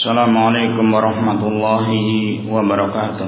Assalamualaikum warahmatullahi wabarakatuh.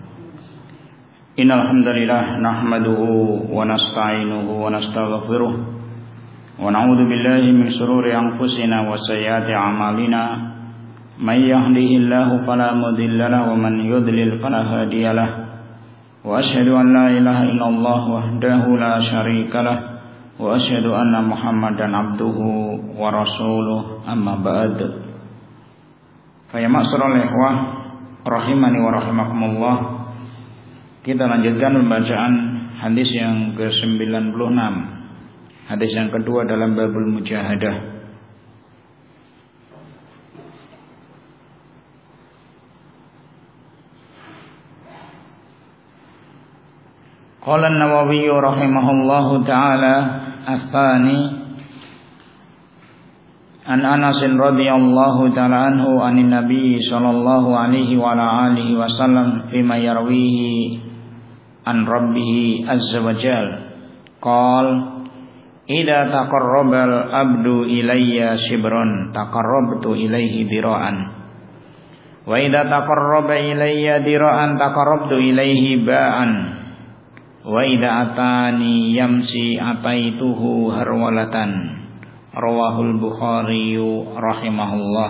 Innal hamdalillah nahmaduhu wa nasta'inuhu wa nastaghfiruh wa na'udzu billahi min shururi anfusina wa sayyiati a'malina. May yahdihillahu fala mudilla lahu wa man yudlil fala hadiya lahu. Wa asyhadu an la ilaha illallah wahdahu la syarika lah wa asyhadu anna Muhammadan abduhu wa rasuluh. Amma ba'd. Faya ma'asyiral ikhwah rahimani wa rahimakumullah. Kita lanjutkan pembacaan hadis yang ke-96. Hadis yang kedua dalam babul mujahadah. Qala an-Nawawi rahimahullahu taala as-tsani An Anas radhiyallahu ta'ala anhu anin Nabi sallallahu alaihi wa ala alihi wasallam fima yarwihi an rabbih azza wa jalla qala idza taqarraba al-abdu ilayya shibran taqarrabtu ilayhi dira'an wa idza taqarraba ilayya dira'an taqarrabtu ilayhi ba'an wa idza atani yamsi ataituhu harwalatan. Rawahul Bukhari rahimahullah.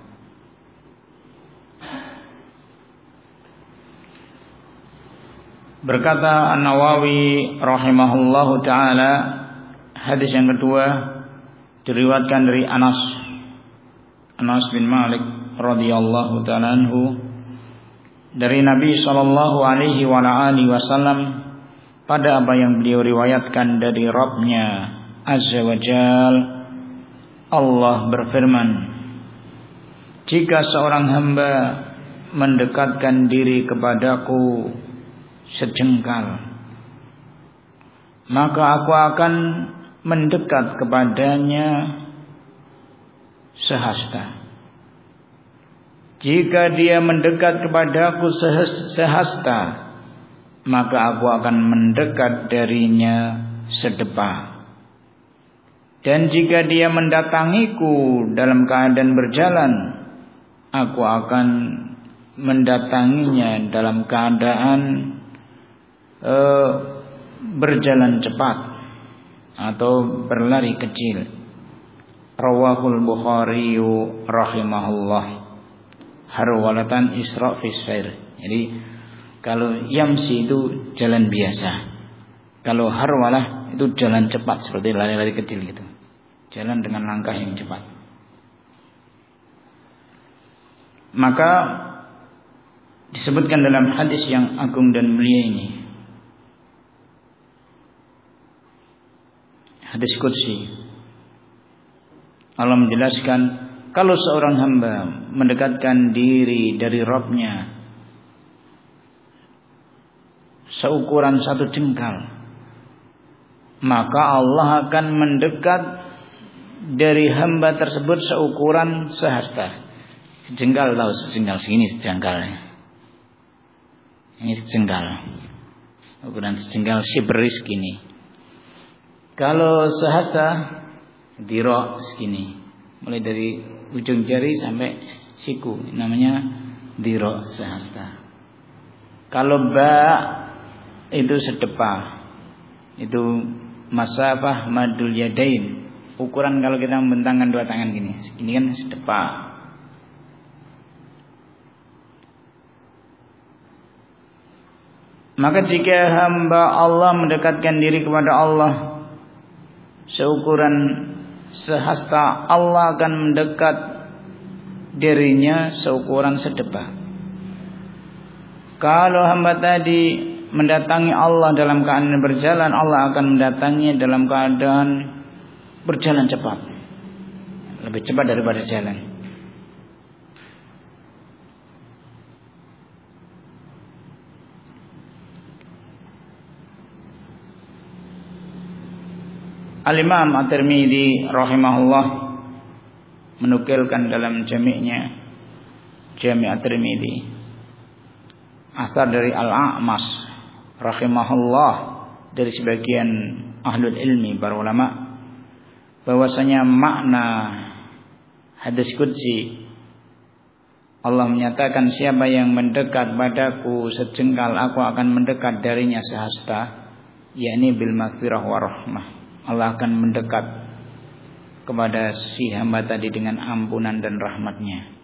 Berkata An-Nawawi rahimahullahu taala, hadis yang kedua diriwayatkan dari Anas bin Malik radhiyallahu taala anhu dari Nabi sallallahu alaihi wa alihi wasallam pada apa yang beliau riwayatkan dari Rabb-Nya azza wa jalla. Allah berfirman, jika seorang hamba mendekatkan diri kepadaku sejengkal, maka aku akan mendekat kepadanya sehasta. Jika dia mendekat kepadaku sehasta, maka aku akan mendekat darinya sedepa. Dan jika dia mendatangiku dalam keadaan berjalan, aku akan mendatanginya dalam keadaan berjalan cepat atau berlari kecil. Rawahul Bukhari rahimahullah. Harwalatan isra' fis sair. Jadi kalau yamsi itu jalan biasa, kalau harwalah itu jalan cepat seperti lari-lari kecil gitu. Jalan dengan langkah yang cepat. Maka disebutkan dalam hadis yang agung dan mulia ini, hadis qudsi, Allah menjelaskan kalau seorang hamba mendekatkan diri dari Rabb-Nya seukuran satu jengkal, maka Allah akan mendekat dari hamba tersebut seukuran sehasta. Sejengkal, tahu sejengkal, segini sejengkalnya. Ini sejengkal. Ukuran sejengkal sibris segini. Kalau sehasta dira segini. Mulai dari ujung jari sampai siku, namanya dira sehasta. Kalau ba itu sedepa. Itu masafah madul yadain. Ukuran kalau kita membentangkan dua tangan gini, ini kan sedepa. Maka jika hamba Allah mendekatkan diri kepada Allah seukuran sehasta, Allah akan mendekat dirinya seukuran sedepa. Kalau hamba tadi mendatangi Allah dalam keadaan berjalan, Allah akan mendatanginya dalam keadaan berjalan cepat, lebih cepat daripada jalan. Al-Imam At-Tirmidzi rahimahullah menukilkan dalam jami'-nya, Jami' At-Tirmidzi, asar dari Al-A'mas rahimahullah, dari sebagian ahlul ilmi, para ulama, bahwasanya makna hadis qudsi Allah menyatakan siapa yang mendekat padaku sejengkal aku akan mendekat darinya sehasta, yakni bil maghfirah wa rahmah. Allah akan mendekat kepada si hamba tadi dengan ampunan dan rahmatnya.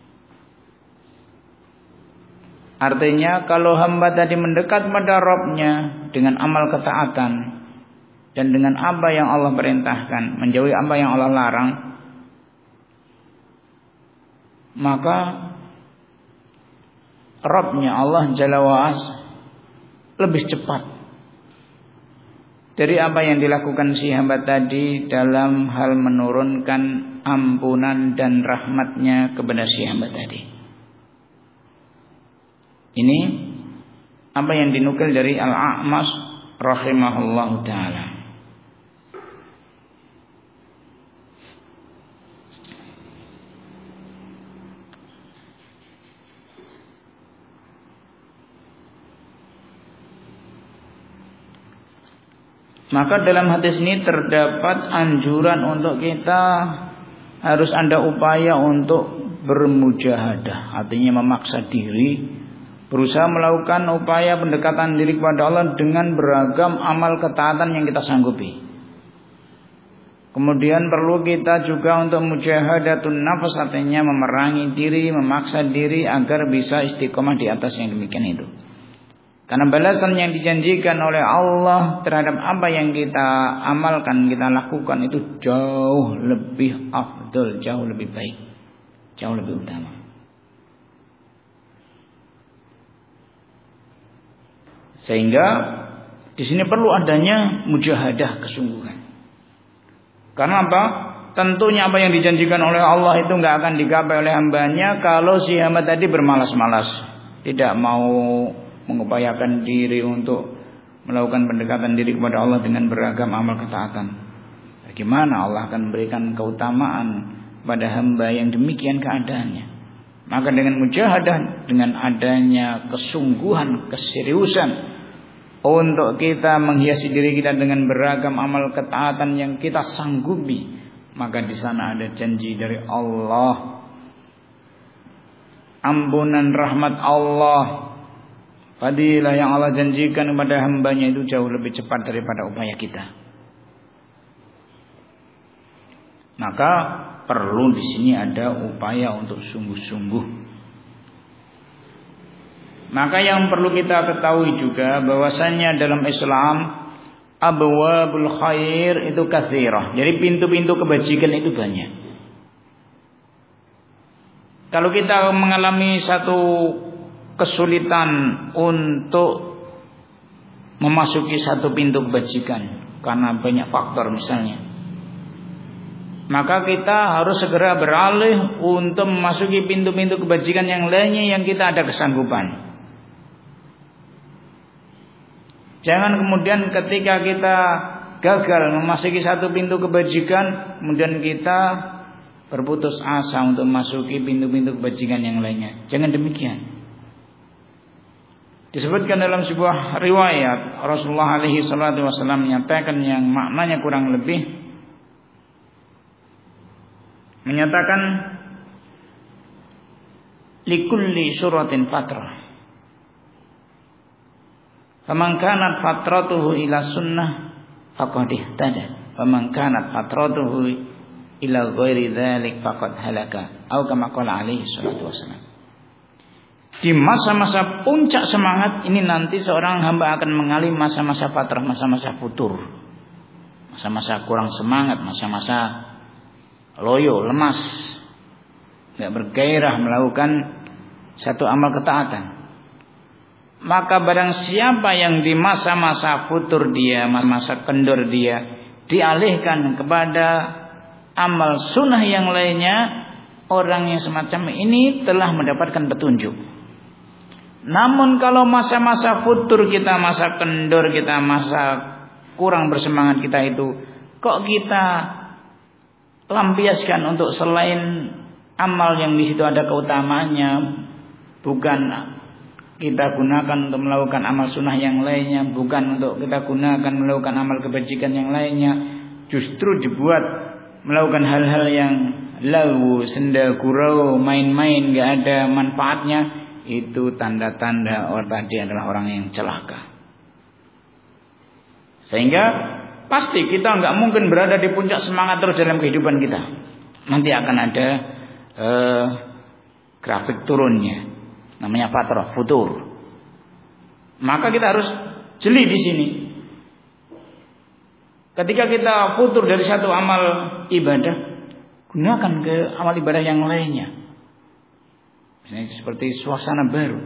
Artinya kalau hamba tadi mendekat pada Rabb-nya dengan amal ketaatan dan dengan apa yang Allah perintahkan, menjauhi apa yang Allah larang, maka Rabb-nya Allah Jalla wa'az lebih cepat dari apa yang dilakukan si hamba tadi dalam hal menurunkan ampunan dan rahmatnya kepada si hamba tadi. Ini apa yang dinukil dari Al-A'mash rahimahullahu ta'ala. Maka dalam hadis ini terdapat anjuran untuk kita harus ada upaya untuk bermujahadah, artinya memaksa diri, berusaha melakukan upaya pendekatan diri kepada Allah dengan beragam amal ketaatan yang kita sanggupi. Kemudian perlu kita juga untuk mujahadatun nafas, artinya memerangi diri, memaksa diri agar bisa istiqomah di atas yang demikian itu. Karena balasan yang dijanjikan oleh Allah terhadap apa yang kita amalkan, kita lakukan itu jauh lebih afdal, jauh lebih baik, jauh lebih utama. Sehingga di sini perlu adanya mujahadah, kesungguhan. Karena apa? Tentunya apa yang dijanjikan oleh Allah itu nggak akan digapai oleh hambanya kalau si hamba tadi bermalas-malas, tidak mau mengupayakan diri untuk melakukan pendekatan diri kepada Allah dengan beragam amal ketaatan. Bagaimana Allah akan memberikan keutamaan pada hamba yang demikian keadaannya? Maka dengan mujahadah, dengan adanya kesungguhan, keseriusan untuk kita menghiasi diri kita dengan beragam amal ketaatan yang kita sanggupi, maka di sana ada janji dari Allah, ampunan rahmat Allah, fadilah yang Allah janjikan kepada hambanya itu jauh lebih cepat daripada upaya kita. Maka perlu di sini ada upaya untuk sungguh-sungguh. Maka yang perlu kita ketahui juga bahwasannya dalam Islam abwabul khair itu katsirah. Jadi pintu-pintu kebajikan itu banyak. Kalau kita mengalami satu kesulitan untuk memasuki satu pintu kebajikan karena banyak faktor misalnya, maka kita harus segera beralih untuk memasuki pintu-pintu kebajikan yang lainnya yang kita ada kesanggupan. Jangan kemudian ketika kita gagal memasuki satu pintu kebajikan, kemudian kita berputus asa untuk memasuki pintu-pintu kebajikan yang lainnya. Jangan demikian. Disebutkan dalam sebuah riwayat Rasulullah alaihi salatu wasallam menyatakan yang maknanya kurang lebih menyatakan likulli suratin fatrah, faman kanat fatratuhu ila sunnah faqad ihtada, faman kanat fatratuhu ila ghairi dzalik faqad halaka, atau kama qala alaihi salatu wasallam. Di masa-masa puncak semangat ini nanti seorang hamba akan mengalami masa-masa fatrah, masa-masa futur, masa-masa kurang semangat, masa-masa loyo, lemas, tidak bergairah melakukan satu amal ketaatan. Maka barang siapa yang di masa-masa futur dia, masa-masa kendor dia, dialihkan kepada amal sunnah yang lainnya, orang yang semacam ini telah mendapatkan petunjuk. Namun kalau masa-masa futur kita, masa kendor kita, masa kurang bersemangat kita itu, kok kita lampiaskan untuk selain amal yang di situ ada keutamaannya, bukan kita gunakan untuk melakukan amal sunnah yang lainnya, bukan untuk kita gunakan melakukan amal kebajikan yang lainnya, justru dibuat melakukan hal-hal yang lalu, senda gurau, main-main nggak ada manfaatnya, itu tanda-tanda orang tadi adalah orang yang celaka. Sehingga pasti kita nggak mungkin berada di puncak semangat terus dalam kehidupan kita. Nanti akan ada grafik turunnya, namanya fatrah, futur. Maka kita harus jeli di sini. Ketika kita futur dari satu amal ibadah, gunakan ke amal ibadah yang lainnya. Misalnya seperti suasana baru.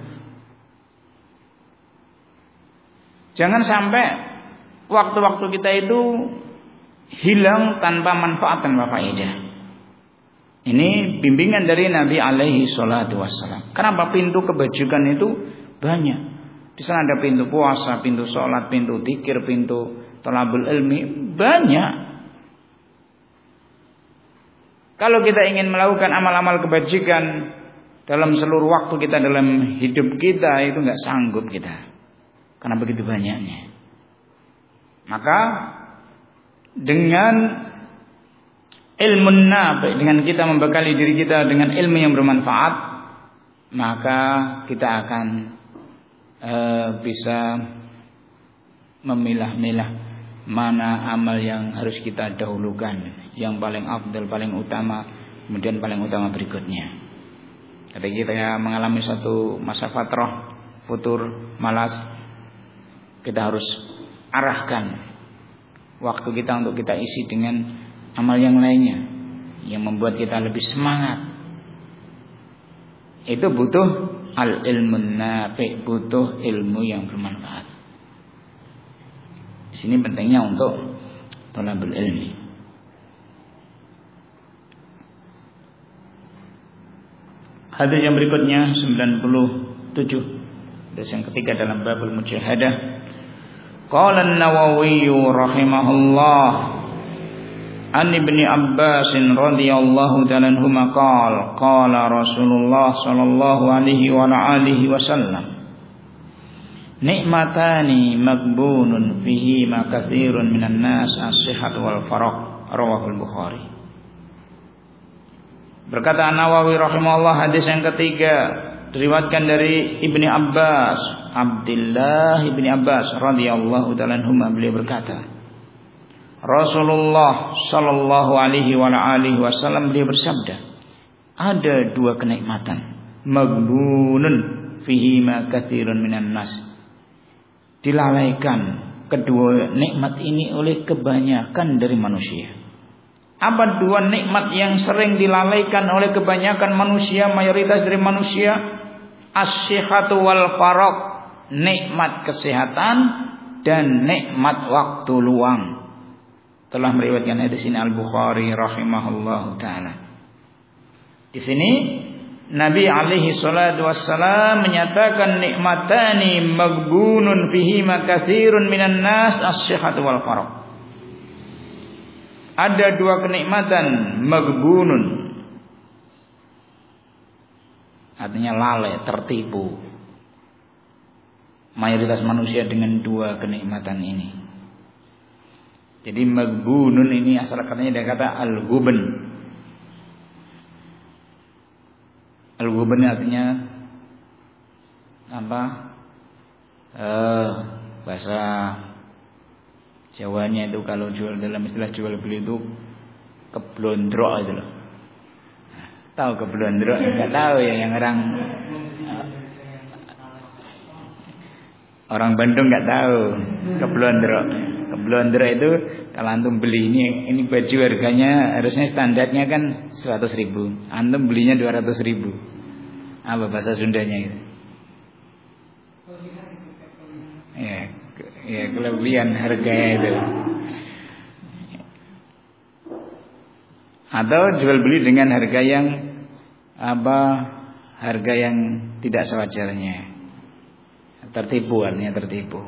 Jangan sampai waktu-waktu kita itu hilang tanpa manfaat, tanpa faedah. Ini bimbingan dari Nabi alaihi salatu wassalam. Kenapa pintu kebajikan itu banyak? Di sana ada pintu puasa, pintu sholat, pintu dzikir, pintu thalabul ilmi, banyak. Kalau kita ingin melakukan amal-amal kebajikan dalam seluruh waktu kita, dalam hidup kita, itu nggak sanggup kita, karena begitu banyaknya. Maka dengan ilmu nafi, dengan kita membekali diri kita dengan ilmu yang bermanfaat, maka kita akan bisa memilah-milah mana amal yang harus kita dahulukan, yang paling afdal, paling utama, kemudian paling utama berikutnya. Ketika kita mengalami satu masa fatrah, futur, malas, kita harus arahkan waktu kita untuk kita isi dengan amal yang lainnya yang membuat kita lebih semangat. Itu butuh al-ilmun nafi, butuh ilmu yang bermanfaat. Di sini pentingnya untuk thalabul ilmi. Hadis yang berikutnya 97, hadis yang ketiga dalam babul mujahadah. Qala an-Nawawi rahimahullah an Ibni Abbas radhiyallahu ta'ala anhuma qala Rasulullah sallallahu alaihi wa alihi wasallam, nikmatani magbunun fihi ma katsirun minan nas as-sihhat wal faragh, rawahul Bukhari. Berkata An-Nawawi rahimahullah, hadis yang ketiga diriwayatkan dari Ibni Abbas, Abdullah Ibni Abbas radhiyallahu ta'ala anhuma, beliau berkata, Rasulullah sallallahu alaihi wa alihi wasallam beliau bersabda, ada dua kenikmatan, magbunun fihi ma katsirun minan nas, dilalaikan kedua nikmat ini oleh kebanyakan dari manusia. Apa dua nikmat yang sering dilalaikan oleh kebanyakan manusia, mayoritas dari manusia? As-sihhatu wal faragh, nikmat kesehatan dan nikmat waktu luang. Telah meriwayatkan hadis ini Al-Bukhari rahimahullahu taala. Di sini Nabi alaihi salatu wassalam menyatakan nikmatani magbunun fihi ma katsirun minan nas as-sihhatu wal faragh. Ada dua kenikmatan magbunun, artinya lalai, tertipu mayoritas manusia dengan dua kenikmatan ini. Jadi magbunun ini asal katanya dari kata al-ghubn. Al-ghubn artinya apa? Bahasa Jawanya itu kalau jual, dalam istilah jual beli itu keblondrok itu loh. Tahu keblondrok? Enggak tahu ya, yang orang Bandung enggak tahu keblondrok. Keblondrok itu kalau antum beli ini baju harganya harusnya standarnya kan 100.000. Antum belinya 200.000. Apa bahasa Sundanya itu? Ya kelebihan harganya itu. Atau jual beli dengan harga yang harga yang tidak sewajarnya. Tertipu, artinya tertipu.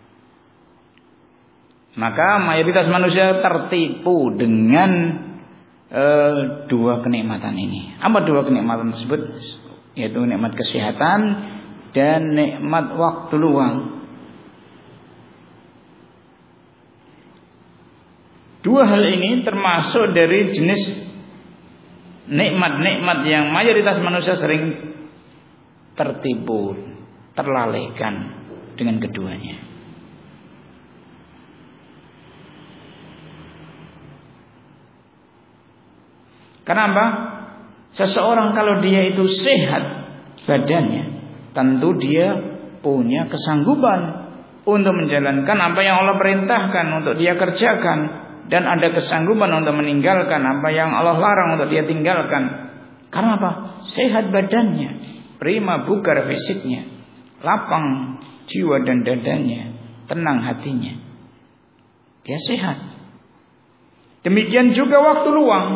Maka mayoritas manusia tertipu dengan dua kenikmatan ini. Apa dua kenikmatan tersebut? Yaitu nikmat kesehatan dan nikmat waktu luang. Dua hal ini termasuk dari jenis nikmat-nikmat yang mayoritas manusia sering tertipu, terlalaikan dengan keduanya. Kenapa? Seseorang kalau dia itu sehat badannya, tentu dia punya kesanggupan untuk menjalankan apa yang Allah perintahkan untuk dia kerjakan, dan ada kesanggupan untuk meninggalkan apa yang Allah larang untuk dia tinggalkan. Karena apa? Sehat badannya, prima bugar fisiknya, lapang jiwa dan dadanya, tenang hatinya, dia sehat. Demikian juga waktu luang.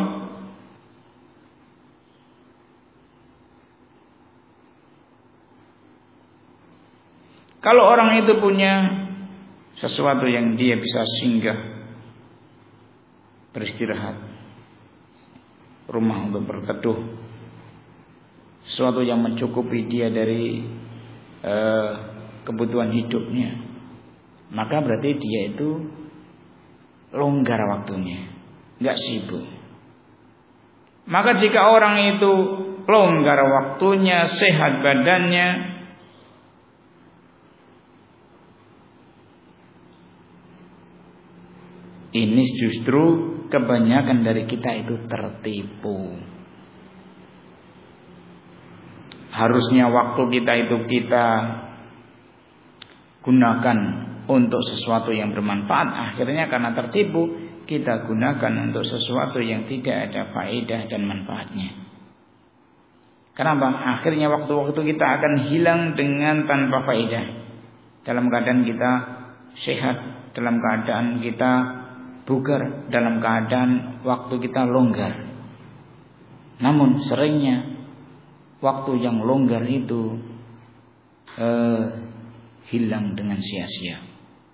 Kalau orang itu punya sesuatu yang dia bisa singgah, beristirahat, rumah untuk berteduh, sesuatu yang mencukupi dia dari kebutuhan hidupnya, maka berarti dia itu longgar waktunya, nggak sibuk. Maka jika orang itu longgar waktunya, sehat badannya, ini justru kebanyakan dari kita itu tertipu. Harusnya waktu kita itu kita gunakan untuk sesuatu yang bermanfaat, akhirnya karena tertipu kita gunakan untuk sesuatu yang tidak ada faedah dan manfaatnya. Kenapa? Akhirnya waktu-waktu kita akan hilang dengan tanpa faedah. Dalam keadaan kita sehat, dalam keadaan kita bugar, dalam keadaan waktu kita longgar. Namun seringnya waktu yang longgar itu hilang dengan sia-sia.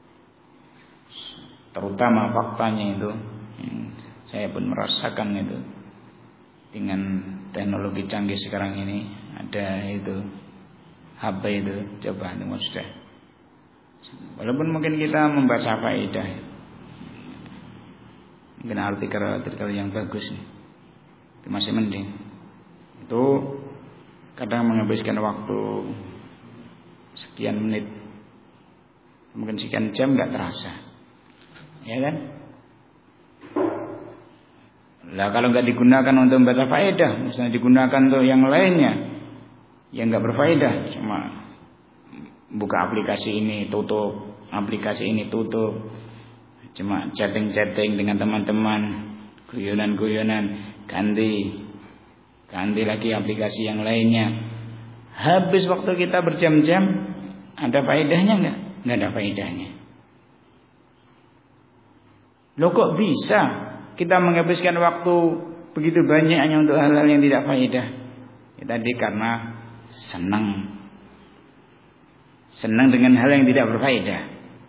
Terutama faktanya itu, saya pun merasakan itu dengan teknologi canggih sekarang ini. Ada itu HP itu, coba tengok sudah. Walaupun mungkin kita membaca faedah, mungkin artikel yang bagus, itu masih mending. Itu kadang menghabiskan waktu sekian menit, mungkin sekian jam nggak terasa, ya kan? Lah kalau nggak digunakan untuk membaca faedah, misalnya digunakan untuk yang lainnya yang nggak berfaedah, cuma buka aplikasi ini tutup, aplikasi ini tutup, cuma chatting dengan teman-teman, guyonan, ganti lagi aplikasi yang lainnya. Habis waktu kita berjam-jam, ada faedahnya enggak? Enggak ada faedahnya. Loh kok bisa kita menghabiskan waktu begitu banyak hanya untuk hal-hal yang tidak faedah? Ya tadi karena senang dengan hal yang tidak berfaedah.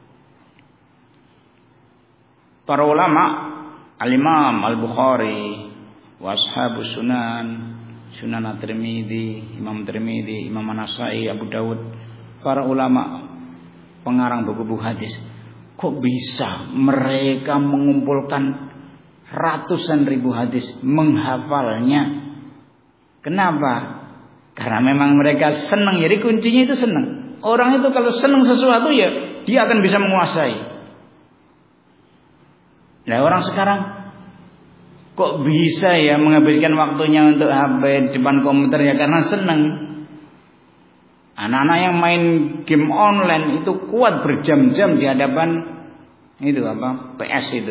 Para ulama, Al-Imam Al-Bukhari, wa ashabus Sunan At-Tirmidzi, Imam Tirmidzi, Imam An-Nasa'i, Abu Dawud, para ulama pengarang buku-buku hadis, kok bisa mereka mengumpulkan ratusan ribu hadis, menghafalnya? Kenapa? Karena memang mereka senang. Jadi kuncinya itu senang. Orang itu kalau senang sesuatu ya dia akan bisa menguasai. Nah orang sekarang kok bisa ya menghabiskan waktunya untuk HP depan komputer ya karena senang. Anak-anak yang main game online itu kuat berjam-jam di hadapan itu PS itu.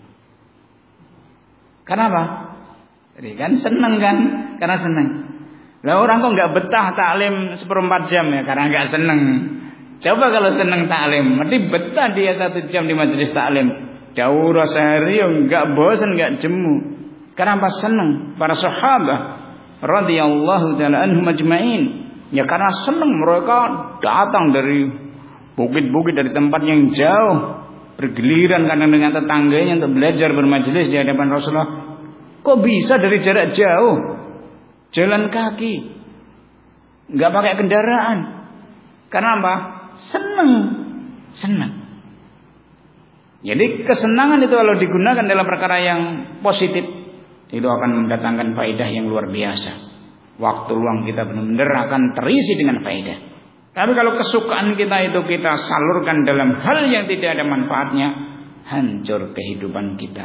Kenapa? Jadi kan senang kan? Karena senang. Lah orang kok nggak betah taklim 1/4 jam ya karena nggak senang. Coba kalau senang taklim, mesti betah dia 1 jam di majelis taklim. Daurah sehari enggak bosan, enggak jemu. Kenapa senang? Para sahabat radhiyallahu taala anhum ajmain, ya karena senang mereka datang dari bukit-bukit, dari tempat yang jauh, bergiliran kadang dengan tetangganya untuk belajar bermajelis di hadapan Rasulullah. Kok bisa dari jarak jauh, jalan kaki, enggak pakai kendaraan? Karena apa? Senang. Jadi kesenangan itu kalau digunakan dalam perkara yang positif, itu akan mendatangkan faedah yang luar biasa. Waktu luang kita benar-benar akan terisi dengan faedah. Tapi kalau kesukaan kita itu kita salurkan dalam hal yang tidak ada manfaatnya, hancur kehidupan kita.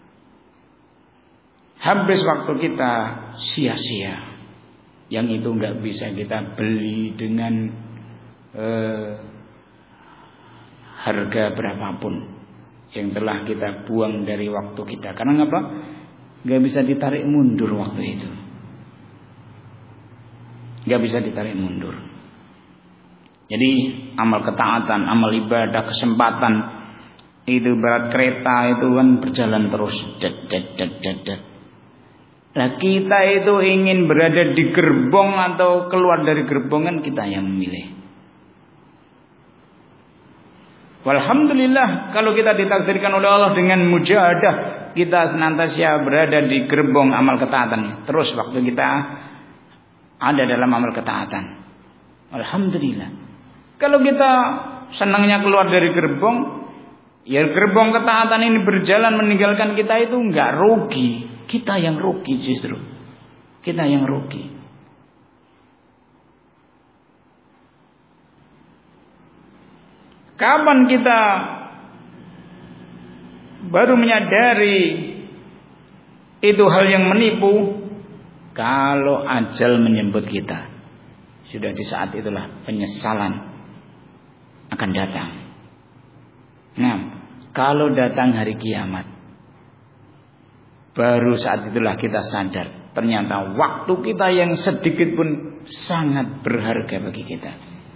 Habis waktu kita sia-sia. Yang itu nggak bisa kita beli dengan harga berapapun yang telah kita buang dari waktu kita. Karena apa? Nggak bisa ditarik mundur waktu itu. Nggak bisa ditarik mundur. Jadi amal ketaatan, amal ibadah, kesempatan itu berat kereta itu kan berjalan terus. Nah kita itu ingin berada di gerbong atau keluar dari gerbong kan kita yang memilih. Walhamdulillah kalau kita ditakdirkan oleh Allah dengan mujahadah, kita senantiasa berada di gerbong amal ketaatan. Terus waktu kita ada dalam amal ketaatan. Alhamdulillah. Kalau kita senangnya keluar dari gerbong, ya gerbong ketaatan ini berjalan meninggalkan kita itu enggak rugi. Kita yang rugi justru. Kita yang rugi. Kapan kita baru menyadari itu hal yang menipu? Kalau ajal menyebut kita. Sudah di saat itulah penyesalan akan datang. Nah, kalau datang hari kiamat, baru saat itulah kita sadar ternyata waktu kita yang sedikit pun sangat berharga bagi kita.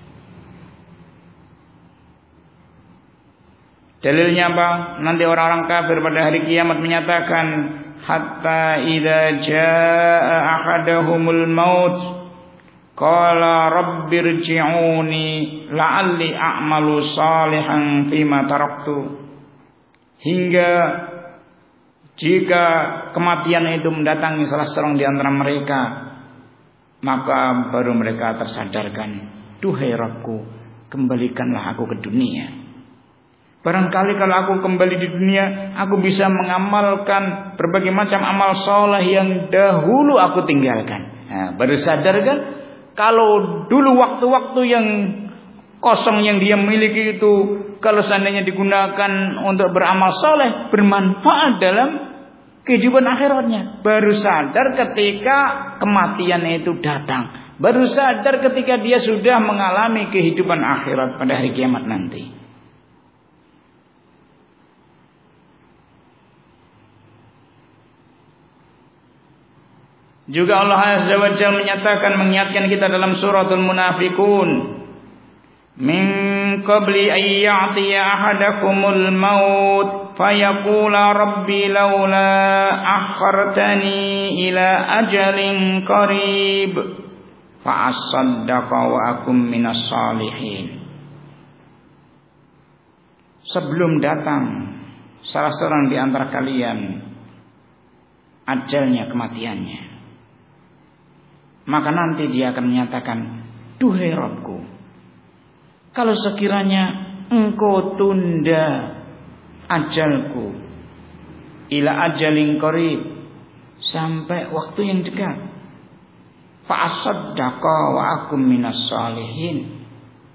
Dalilnya apa? Nanti orang-orang kafir pada hari kiamat menyatakan, hatta idza jaa ahadahumul maut qala rabbirji'uni la'alli a'malu salihan fima taraktu. Hingga jika kematian itu mendatangi salah seorang di antara mereka, maka baru mereka tersadarkan, duhai Rabbku, kembalikanlah aku ke dunia. Barangkali kalau aku kembali di dunia, aku bisa mengamalkan berbagai macam amal soleh yang dahulu aku tinggalkan. Nah, baru sadar kan, kalau dulu waktu-waktu yang kosong yang dia miliki itu, kalau seandainya digunakan untuk beramal soleh, bermanfaat dalam kehidupan akhiratnya. Baru sadar ketika kematian itu datang. Baru sadar ketika dia sudah mengalami kehidupan akhirat pada hari kiamat nanti. Juga Allah Azza wa Jalla menyatakan, mengingatkan kita dalam suratul Munafiqun, min qabli ay ya'tiya ahadakumul maut fayaqula rabbi laula akhartani ila ajalin qarib fa asaddaqa wa akum minas salihin. Sebelum datang salah seorang di antara kalian ajalnya, kematiannya, maka nanti dia akan menyatakan, duhai Rabbku, kalau sekiranya engkau tunda ajalku ila ajalin qarib, sampai waktu yang dekat, fa asaddaqa wa akum minas salihin,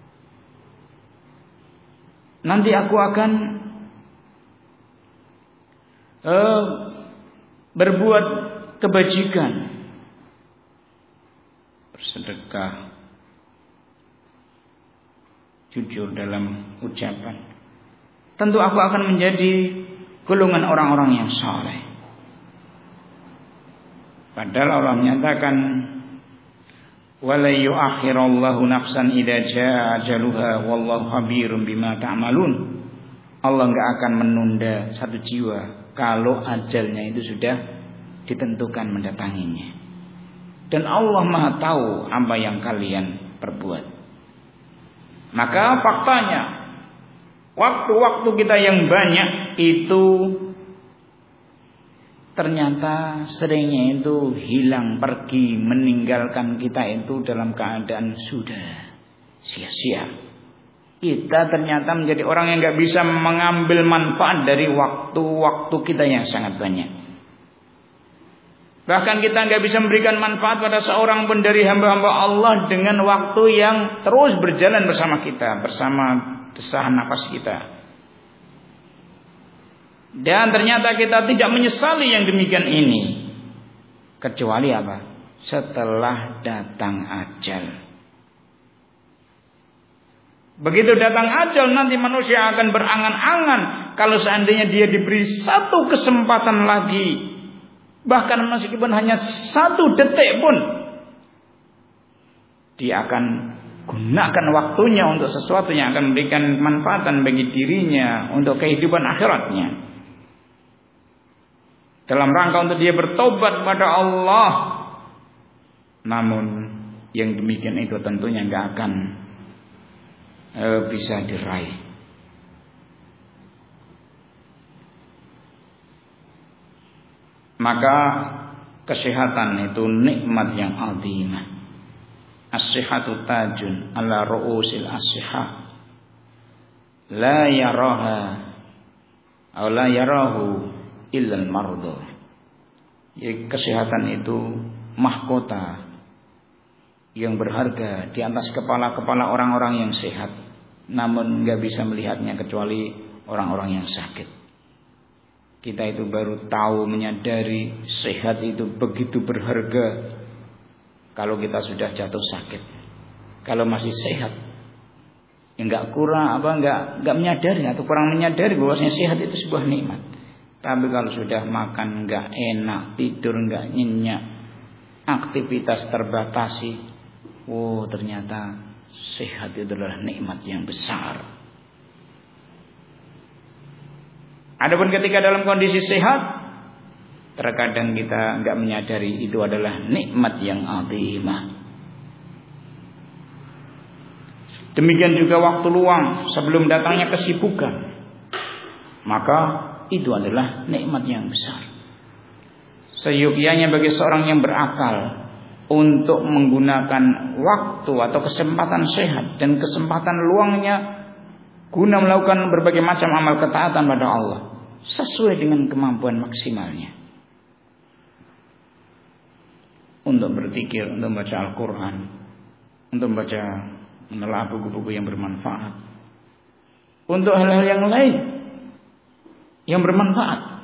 nanti aku akan berbuat kebajikan, bersedekah, jujur dalam ucapan. Tentu aku akan menjadi golongan orang-orang yang saleh. Padahal Allah menyatakan, wala yu'akhirallahu nafsan idza jaa ajaluha wallahu khabirum bima ta'malun. Allah enggak akan menunda satu jiwa kalau ajalnya itu sudah ditentukan mendatanginya. Dan Allah Maha tahu apa yang kalian perbuat. Maka faktanya, waktu-waktu kita yang banyak itu ternyata seringnya itu hilang, pergi, meninggalkan kita itu dalam keadaan sudah sia-sia. Kita ternyata menjadi orang yang gak bisa mengambil manfaat dari waktu-waktu kita yang sangat banyak. Bahkan kita nggak bisa memberikan manfaat pada seorang pun dari hamba-hamba Allah dengan waktu yang terus berjalan bersama kita, bersama desahan nafas kita. Dan ternyata kita tidak menyesali yang demikian ini. Kecuali apa? Setelah datang ajal. Begitu datang ajal, nanti manusia akan berangan-angan kalau seandainya dia diberi satu kesempatan lagi, bahkan meskipun hanya 1 detik pun, dia akan gunakan waktunya untuk sesuatu yang akan memberikan manfaatan bagi dirinya untuk kehidupan akhiratnya, dalam rangka untuk dia bertobat kepada Allah. Namun yang demikian itu tentunya nggak akan bisa diraih. Maka kesehatan itu nikmat yang azimah. As-sihhatu tajun ala ru'usil as-sihah. La yaraha atau la yarahu illa al-mardu. Jadi kesehatan itu mahkota yang berharga di atas kepala-kepala orang-orang yang sehat, namun nggak bisa melihatnya kecuali orang-orang yang sakit. Kita itu baru tahu, menyadari sehat itu begitu berharga kalau kita sudah jatuh sakit. Kalau masih sehat, ya nggak menyadari atau kurang menyadari bahwasanya sehat itu sebuah nikmat. Tapi kalau sudah makan nggak enak, tidur nggak nyenyak, aktivitas terbatasi, ternyata sehat itu adalah nikmat yang besar. Adapun ketika dalam kondisi sehat, terkadang kita nggak menyadari itu adalah nikmat yang azimah. Demikian juga waktu luang sebelum datangnya kesibukan, maka itu adalah nikmat yang besar. Seyogyanya bagi seorang yang berakal untuk menggunakan waktu atau kesempatan sehat dan kesempatan luangnya guna melakukan berbagai macam amal ketaatan pada Allah sesuai dengan kemampuan maksimalnya. Untuk berpikir, untuk membaca Al-Quran, untuk membaca, menelaah buku-buku yang bermanfaat, untuk hal-hal yang lain yang bermanfaat,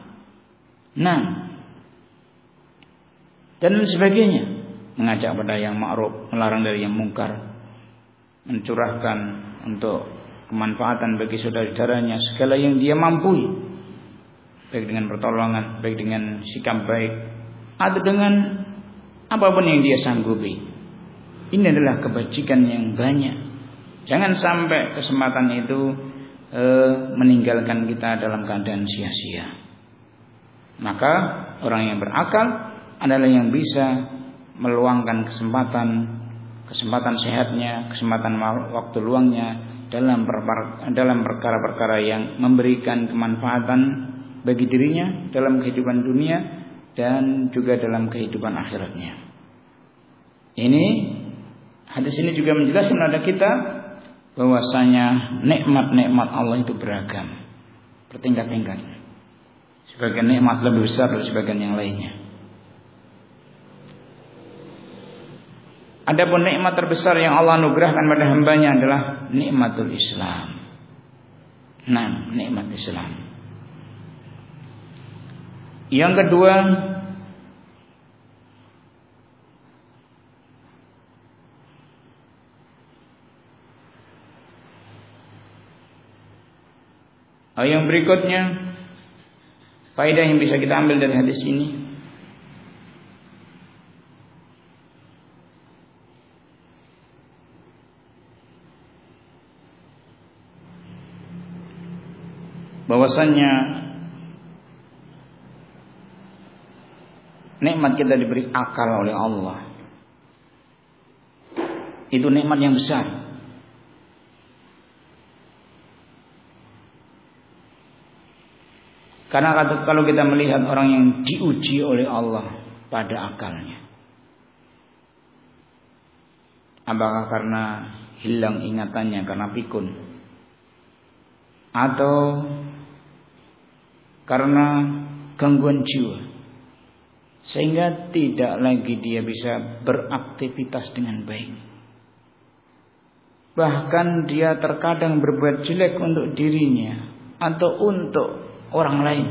dan sebagainya. Mengajak pada yang ma'ruf, melarang dari yang mungkar, mencurahkan untuk kemanfaatan bagi saudara-saudaranya segala yang dia mampu, baik dengan pertolongan, baik dengan sikap baik, atau dengan apapun yang dia sanggupi. Ini adalah kebajikan yang banyak. Jangan sampai kesempatan itu meninggalkan kita dalam keadaan sia-sia. Maka orang yang berakal adalah yang bisa meluangkan kesempatan sehatnya, kesempatan waktu luangnya dalam perkara-perkara yang memberikan kemanfaatan bagi dirinya dalam kehidupan dunia dan juga dalam kehidupan akhiratnya. Hadis ini juga menjelaskan kepada kita bahwasanya nikmat-nikmat Allah itu beragam, bertingkat-tingkat. Sebagian nikmat lebih besar dari sebagian yang lainnya. Adapun nikmat terbesar yang Allah anugerahkan pada hambanya adalah nikmatul Islam. Nikmat Islam. Yang kedua, yang berikutnya, faedah yang bisa kita ambil dari hadis ini, bahwasannya nikmat kita diberi akal oleh Allah. Itu nikmat yang besar. Karena kalau kita melihat orang yang diuji oleh Allah pada akalnya, apakah karena hilang ingatannya karena pikun, atau karena gangguan jiwa sehingga tidak lagi dia bisa beraktivitas dengan baik. Bahkan dia terkadang berbuat jelek untuk dirinya atau untuk orang lain.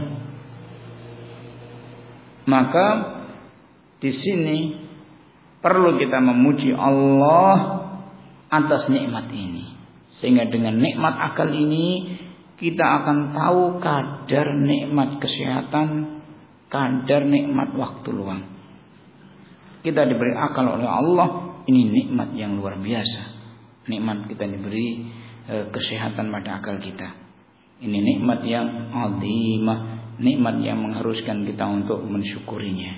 Maka di sini perlu kita memuji Allah atas nikmat ini. Sehingga dengan nikmat akal ini kita akan tahu kadar nikmat kesehatan, kadar nikmat waktu luang. Kita diberi akal oleh Allah, ini nikmat yang luar biasa. Nikmat kita diberi kesehatan pada akal kita. Ini nikmat yang azimah, nikmat yang mengharuskan kita untuk mensyukurinya.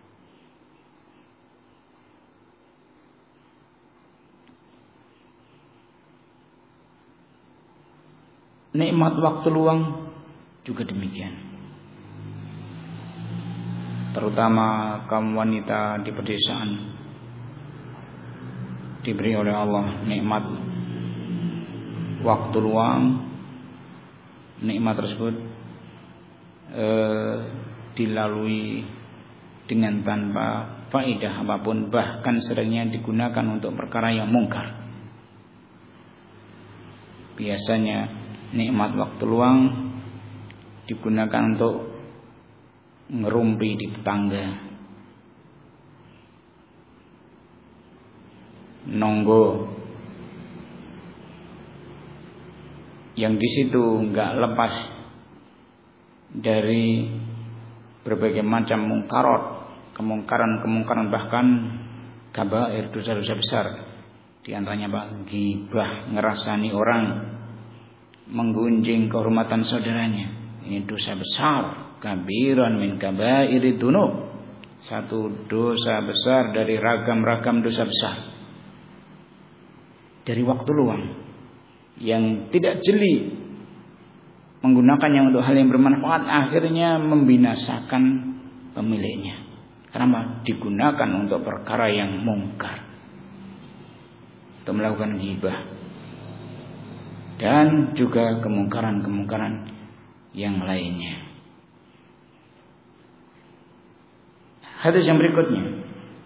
Nikmat waktu luang juga demikian. Terutama kaum wanita di pedesaan diberi oleh Allah nikmat waktu luang. Nikmat tersebut dilalui dengan tanpa faedah apapun, bahkan seringnya digunakan untuk perkara yang mungkar. Biasanya nikmat waktu luang digunakan untuk ngerumpi di tetangga, nonggo, yang di situ nggak lepas dari berbagai macam kemungkaran, bahkan kabair, dosa-dosa besar. Di antaranya ghibah, ngerasani orang, menggunjing kehormatan saudaranya. Ini dosa besar, kabiran min kabairi dzunub. Satu dosa besar dari ragam-ragam dosa besar. Dari waktu luang yang tidak jeli, menggunakannya untuk hal yang bermanfaat, akhirnya membinasakan pemiliknya. Karena digunakan untuk perkara yang mungkar, untuk melakukan ghibah dan juga kemungkaran-kemungkaran yang lainnya. Hadis yang berikutnya,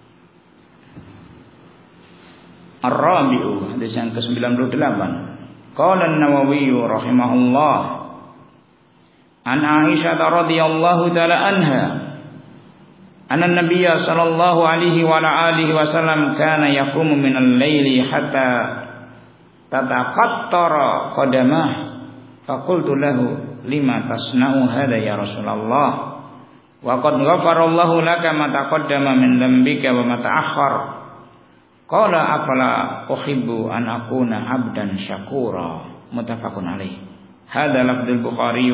Ar-Rabi'u, hadis yang ke-98. Qala An-Nawawi rahimahullah, an Aisyah radhiyallahu taala anha, anna Nabiy sallallahu alaihi wa alihi wasallam kana yaqumu min al-laili hatta tataqattara qadamah. Faqultu lahu, lima tasna'u hadha ya Rasulullah? Wa qad ghafara Allahu laka ma taqaddama min dhanbika wa ma ta'akhkhar. Qala afala uhibbu an akuna 'abdan syakura. Muttafaqun alaih. Hadza lafdzul Bukhari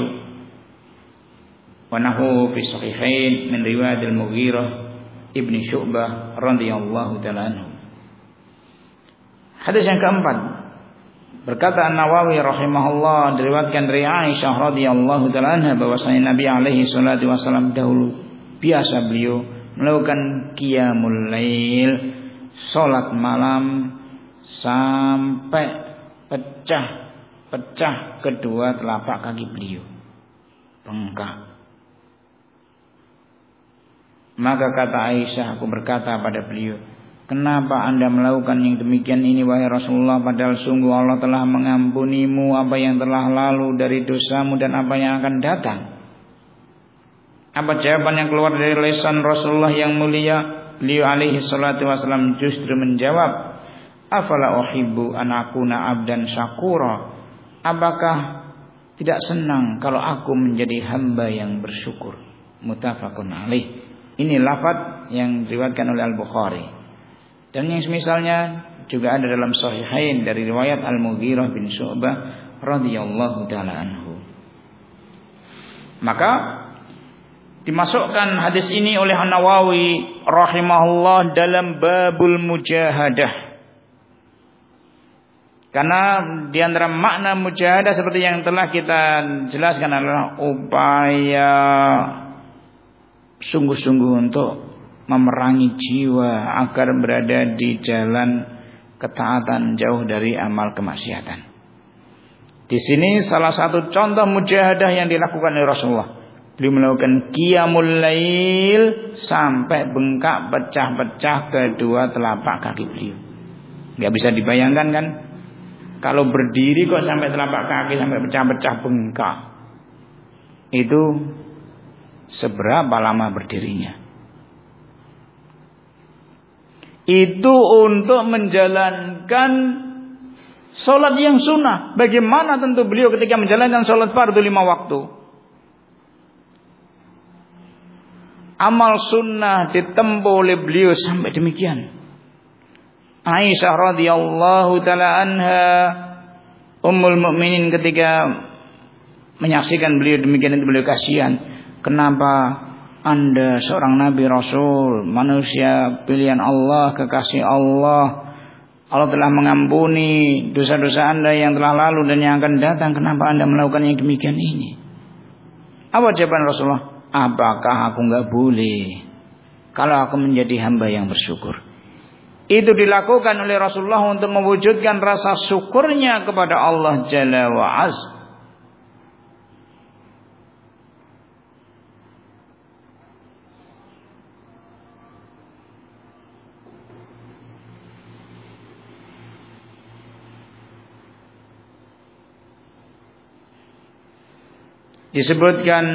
wa nahu fi sahihain min riwayat al-Mughirah ibni Syu'bah radhiyallahu ta'ala anhu. Hadis yang keempat, berkata An-Nawawi rahimahullah, diriwayatkan dari Aisyah radhiyallahu ta'ala anha bahwasanya Nabi alaihi salatu wasallam dahulu biasa beliau melakukan qiyamul lail, salat malam, sampai pecah kedua telapak kaki beliau, bengkak. Maka kata Aisyah, aku berkata pada beliau, kenapa Anda melakukan yang demikian ini wahai Rasulullah, padahal sungguh Allah telah mengampunimu apa yang telah lalu dari dosamu dan apa yang akan datang. Apa jawaban yang keluar dari lisan Rasulullah yang mulia? Beliau alaihi salatu wasallam justru menjawab, afala uhibbu an akuna abdan syakura. Apakah tidak senang kalau aku menjadi hamba yang bersyukur? Muttafaqun alaih. Ini lafaz yang diriwayatkan oleh Al-Bukhari. Dan yang semisalnya juga ada dalam Sahihain dari riwayat Al-Mughirah bin Syu'bah radhiyallahu taala anhu. Maka dimasukkan hadis ini oleh An-Nawawi rahimahullah dalam babul mujahadah. Karena di antara makna mujahadah seperti yang telah kita jelaskan adalah upaya sungguh-sungguh untuk memerangi jiwa agar berada di jalan ketaatan, jauh dari amal kemaksiatan. Di sini salah satu contoh mujahadah yang dilakukan oleh Rasulullah, Beliau melakukan qiyamul lail sampai bengkak pecah-pecah kedua telapak kaki beliau. Enggak bisa dibayangkan kan? Kalau berdiri kok sampai telapak kaki sampai pecah-pecah bengkak. Itu seberapa lama berdirinya? Itu untuk menjalankan sholat yang sunnah. Bagaimana tentu beliau ketika menjalankan sholat fardu 5 waktu. Amal sunnah ditempuh oleh beliau sampai demikian. Aisyah radhiyallahu taala anha, ummul mukminin, ketika menyaksikan beliau demikian itu beliau kasihan. Kenapa Anda seorang nabi rasul, manusia pilihan Allah, kekasih Allah. Allah telah mengampuni dosa-dosa Anda yang telah lalu dan yang akan datang. Kenapa Anda melakukan yang demikian ini? Apa jawaban Rasulullah? Apakah aku enggak boleh kalau aku menjadi hamba yang bersyukur? Itu dilakukan oleh Rasulullah untuk mewujudkan rasa syukurnya kepada Allah Jalla wa'azza. Disebutkan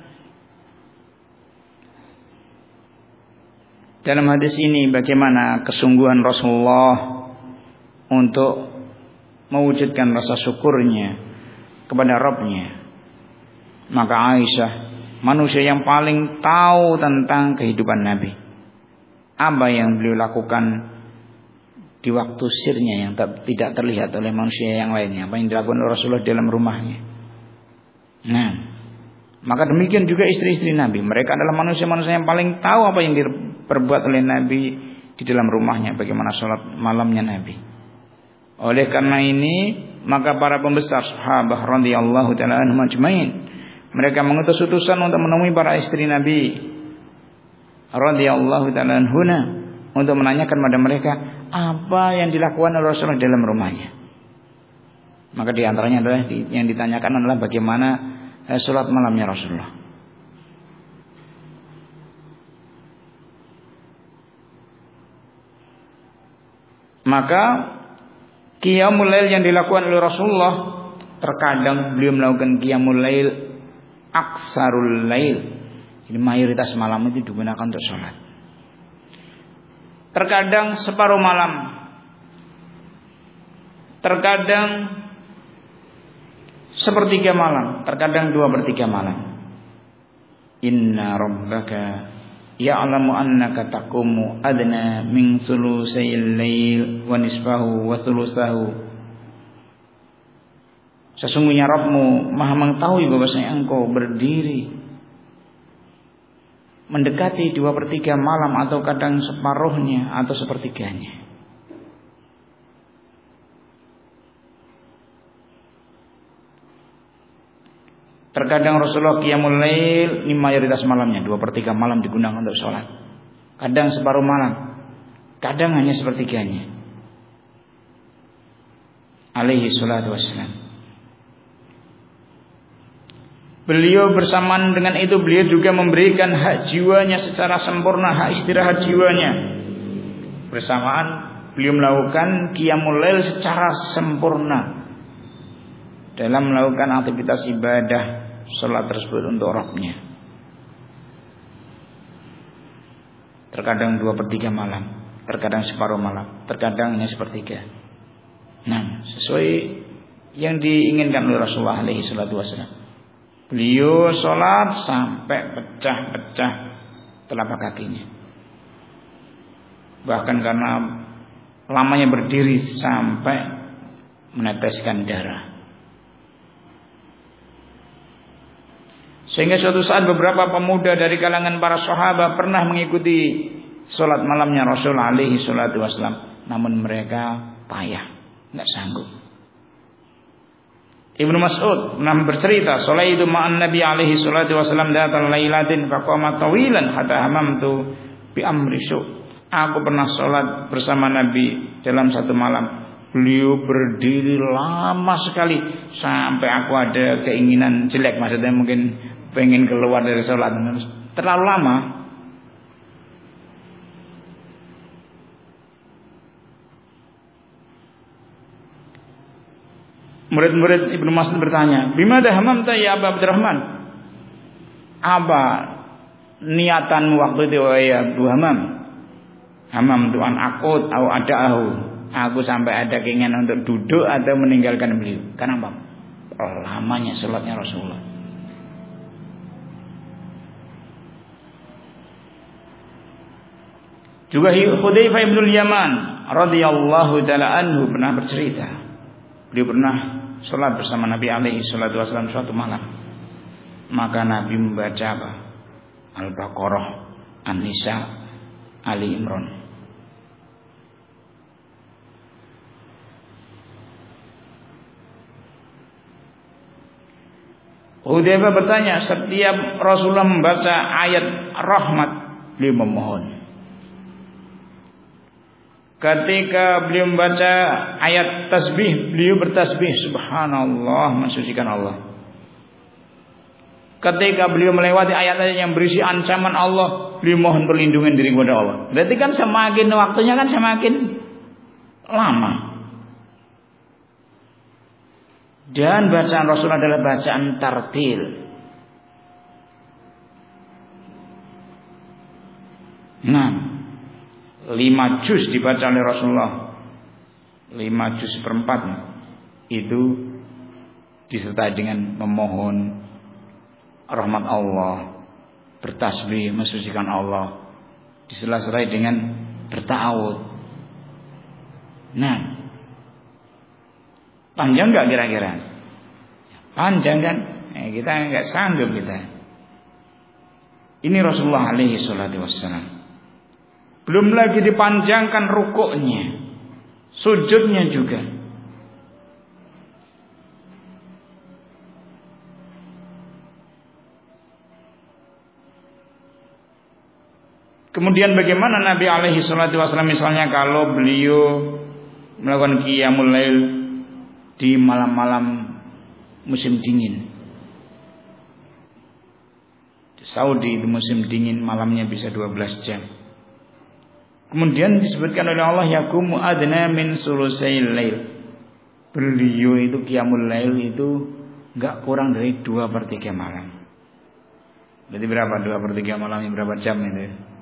dalam hadis ini bagaimana kesungguhan Rasulullah untuk mewujudkan rasa syukurnya kepada Rabb-Nya. Maka Aisyah, manusia yang paling tahu tentang kehidupan Nabi, apa yang beliau lakukan di waktu sirnya yang tidak terlihat oleh manusia yang lainnya, apa yang dilakukan oleh Rasulullah dalam rumahnya. Nah, maka demikian juga istri-istri Nabi. Mereka adalah manusia-manusia yang paling tahu apa yang diperbuat oleh Nabi di dalam rumahnya, bagaimana sholat malamnya Nabi. Oleh karena ini, maka para pembesar sahabat radhiyallahu taala anhum ajmain, mereka mengutus utusan untuk menemui para istri Nabi radhiyallahu taala anhuna untuk menanyakan pada mereka apa yang dilakukan oleh Rasulullah dalam rumahnya. Maka di antaranya adalah yang ditanyakan adalah bagaimana sholat malamnya Rasulullah. Maka qiyamul lail yang dilakukan oleh Rasulullah, terkadang beliau melakukan qiyamul lail aksarul lail. Jadi mayoritas malam itu digunakan untuk sholat. Terkadang separuh malam, terkadang sepertiga malam, terkadang 2/3 malam. Inna rabbaka ya'lamu annaka taqumu adna min thulusayil lail wa nisfahu wa thulusahu. Sesungguhnya Rabbmu Maha mengetahui bahwasanya engkau berdiri mendekati 2/3 malam, atau kadang separuhnya atau sepertiganya. Terkadang Rasulullah qiyamul lail ini mayoritas malamnya, 2/3 malam digunakan untuk sholat. Kadang separuh malam, kadang hanya sepertiganya. Alaihi salatu wassalam. Beliau bersamaan dengan itu beliau juga memberikan hak jiwanya secara sempurna, hak istirahat jiwanya. Bersamaan beliau melakukan qiyamul lail secara sempurna dalam melakukan aktivitas ibadah sholat tersebut untuk Rabb-Nya. Terkadang 2/3 malam, terkadang separuh malam, terkadang hanya sepertiga. Nah, sesuai yang diinginkan oleh Rasulullah alaihi salatu wasallam. Beliau sholat sampai pecah-pecah telapak kakinya. Bahkan karena lamanya berdiri sampai meneteskan darah. Sehingga suatu saat beberapa pemuda dari kalangan para sahabat pernah mengikuti sholat malamnya Rasul alaihi salatu wassalam, namun mereka payah, enggak sanggup. Ibnu Mas'ud pernah bercerita, "Sholaitu ma'an Nabi alaihi salatu wassalam datal lailatin faqama tawilan hatta hamamtu bi amri su'." Aku pernah sholat bersama Nabi dalam satu malam. Beliau berdiri lama sekali sampai aku ada keinginan jelek, maksudnya mungkin pengen keluar dari sholat terlalu lama. Murid-murid Ibnu Mas'ud bertanya, "Bimada hamamta ya Abu Abdurrahman?" Apa niatanmu waktu itu ya Abu Hamam? Hamam tuan akut atau ada'ahu. Aku sampai ada keinginan untuk duduk atau meninggalkan beliau. Kenapa? Lamanya salatnya Rasulullah. Juga Hudzaifah bin Yaman radhiyallahu taala anhu pernah bercerita. Beliau pernah salat bersama Nabi alaihi salatu wasallam suatu malam. Maka Nabi membaca apa? Al-Baqarah, An-Nisa, Ali Imran. Hudzaifah bertanya, setiap Rasulullah membaca ayat rahmat, beliau memohon. Ketika beliau membaca ayat tasbih, beliau bertasbih, subhanallah, mensucikan Allah. Ketika beliau melewati ayat-ayat yang berisi ancaman Allah, beliau mohon perlindungan diri kepada Allah. Berarti kan semakin waktunya kan semakin lama. Dan bacaan Rasul adalah bacaan tartil. Nah, 5 juz dibaca oleh Rasulullah. 5 juz per-4 itu disertai dengan memohon rahmat Allah, bertasbih, mensucikan Allah, disela-selai dengan berta'awud. Nah, panjang enggak kira-kira? Panjang kan? Kita enggak sanggup kita. Ini Rasulullah alaihi salatu wassalam. Belum lagi dipanjangkan rukuknya, sujudnya juga. Kemudian bagaimana Nabi alaihi salatu wasallam misalnya kalau beliau melakukan qiyamul lail di malam-malam musim dingin. Di Saudi di musim dingin malamnya bisa 12 jam. Kemudian disebutkan oleh Allah yaqumu adna min sulusail lail. Beliau itu qiyamul lail itu enggak kurang dari 2/3 malam. Berarti berapa 2/3 malam ini berapa jam itu?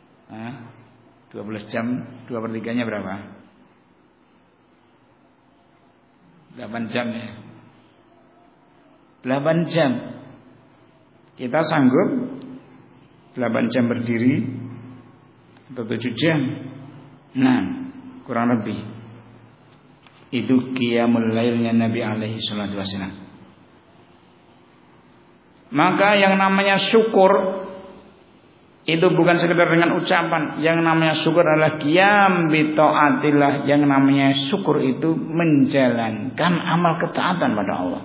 12 jam 2/3-nya berapa? 8 jam ya. 8 jam. Kita sanggup 8 jam berdiri atau 7 jam. Nah, kurang lebih. Itu qiyamul lailnya Nabi alaihi salatu wasallam. Maka yang namanya syukur itu bukan sekedar dengan ucapan. Yang namanya syukur adalah qiyam bi taatillah. Yang namanya syukur itu menjalankan amal ketaatan pada Allah.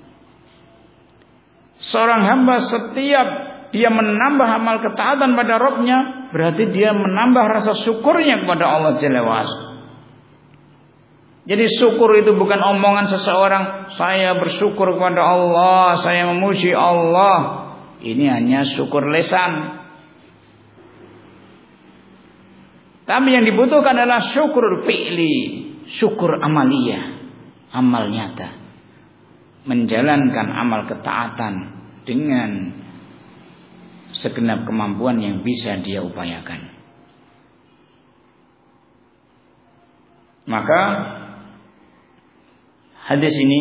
Seorang hamba setiap dia menambah amal ketaatan pada Rabb-Nya, berarti dia menambah rasa syukurnya kepada Allah Jalla wa Ala. Jadi syukur itu bukan omongan seseorang, saya bersyukur kepada Allah, saya memuji Allah. Ini hanya syukur lisan. Tapi yang dibutuhkan adalah syukur fi'li, syukur amaliyah, amal nyata. Menjalankan amal ketaatan dengan segenap kemampuan yang bisa dia upayakan. Maka hadis ini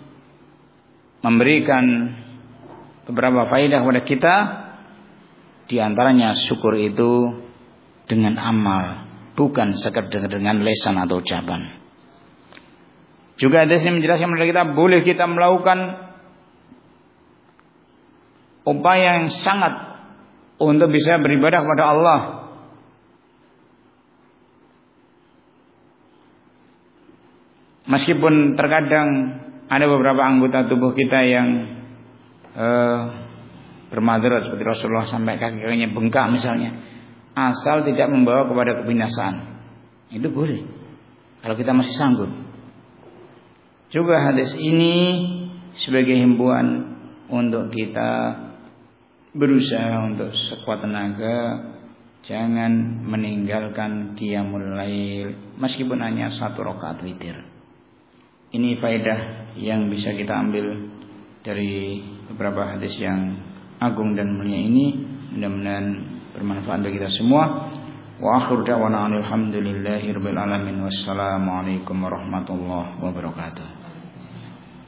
memberikan beberapa faedah kepada kita. Di antaranya syukur itu dengan amal, bukan sekedar dengan lisan atau ucapan. Juga hadis ini menjelaskan kepada kita boleh kita melakukan upaya yang sangat untuk bisa beribadah kepada Allah. Meskipun terkadang ada beberapa anggota tubuh kita yang bermadarat seperti Rasulullah sampai kaki-kakinya bengkak misalnya, asal tidak membawa kepada kebinasaan, itu boleh kalau kita masih sanggup. Juga hadis ini sebagai himbauan untuk kita berusaha untuk sekuat tenaga, jangan meninggalkan qiyamul lail meskipun hanya 1 rakaat witir. Ini faedah yang bisa kita ambil dari beberapa hadis yang agung dan mulia ini. Mudah-mudahan bermanfaat bagi kita semua. Wa akhiru da'wana alhamdulillahirabbil alamin. Wassalamualaikum warahmatullahi wabarakatuh.